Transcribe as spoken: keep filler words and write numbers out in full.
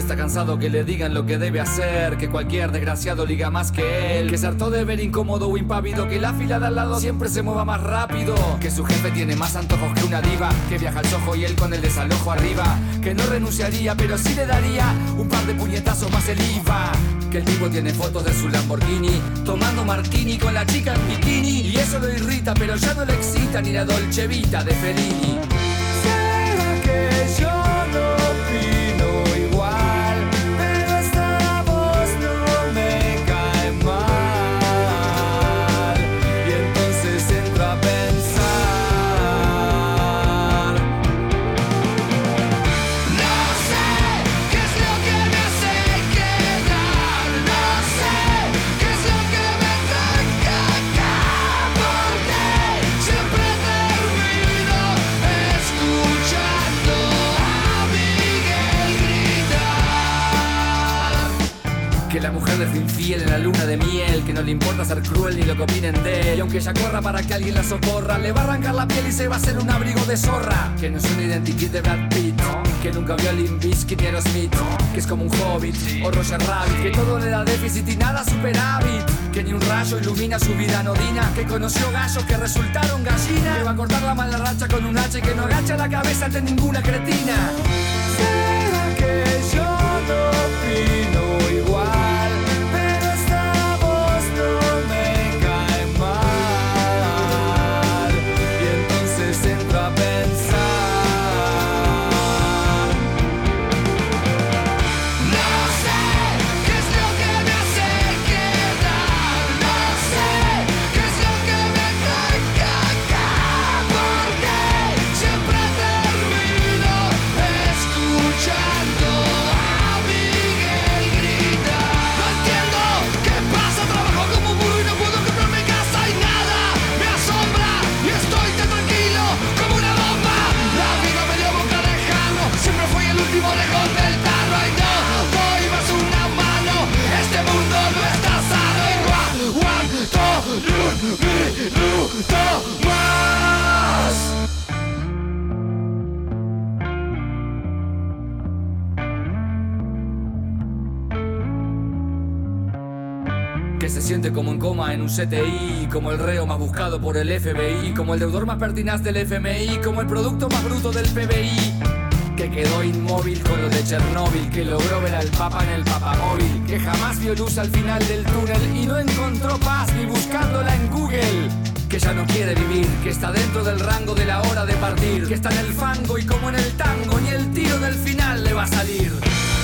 está cansado que le digan lo que debe hacer, que cualquier desgraciado liga más que él, que se hartó de ver incómodo o impávido, que la fila de al lado siempre se mueva más rápido, que su jefe tiene más antojos que una diva, que viaja al Soho y él con el desalojo arriba, que no renunciaría pero sí le daría un par de puñetazos más el I V A, que el tipo tiene fotos de su Lamborghini tomando martini con la chica en bikini, y eso lo irrita pero ya no le excita ni la Dolce Vita de Fellini. ¿Será que yo no opino igual? Pero esta voz no me cae mal, y entonces entro a pensar. No sé qué es lo que me hace quedar, no sé qué es lo que me toca acá, porque siempre termino escuchando a Miguel gritar. Que la mujer le fue infiel en la luna de miel, que no le importa ser cruel ni lo que opinen de él, y aunque ella corra para que alguien la socorra, le va a arrancar la piel y se va a hacer un abrigo de zorra. Que no es un identikit de Brad Pitt, que nunca vio a Limp Bizkit ni a Aerosmith, que es como un hobbit o Roger Rabbit, que todo le da déficit y nada superávit, que ni un rayo ilumina su vida anodina, que conoció gallos que resultaron gallinas, que va a cortar la mala racha con un hacha y que no agacha la cabeza ante ninguna cretina. ¿Será que yo no opino igual? Pero esta voz no me cae mal, y entonces entro a pensar. No sé qué es lo que me hace quedar, no sé qué es lo que me toca acá, porque siempre termino escuchando a Miguel gritar. No entiendo qué pasa, trabajo como un burro y no puedo comprarme casa y nada me asombra, y estoy tan tranquilo como una bomba. La vida me dio boca de jarro, siempre fui el último lejos del tarro, y no doy más una mano, este mundo no está sano, y no aguanto ni un minuto más. Que se siente como en coma en un C T I, como el reo más buscado por el F B I, como el deudor más pertinaz del F M I, como el producto más bruto del P B I, que quedó inmóvil con lo de Chernóbil, que logró ver al Papa en el papamóvil, que jamás vio luz al final del túnel y no encontró paz ni buscándola en Google, que ya no quiere vivir, que está dentro del rango de la hora de partir, que está en el fango y como en el tango ni el tiro del final le va a salir.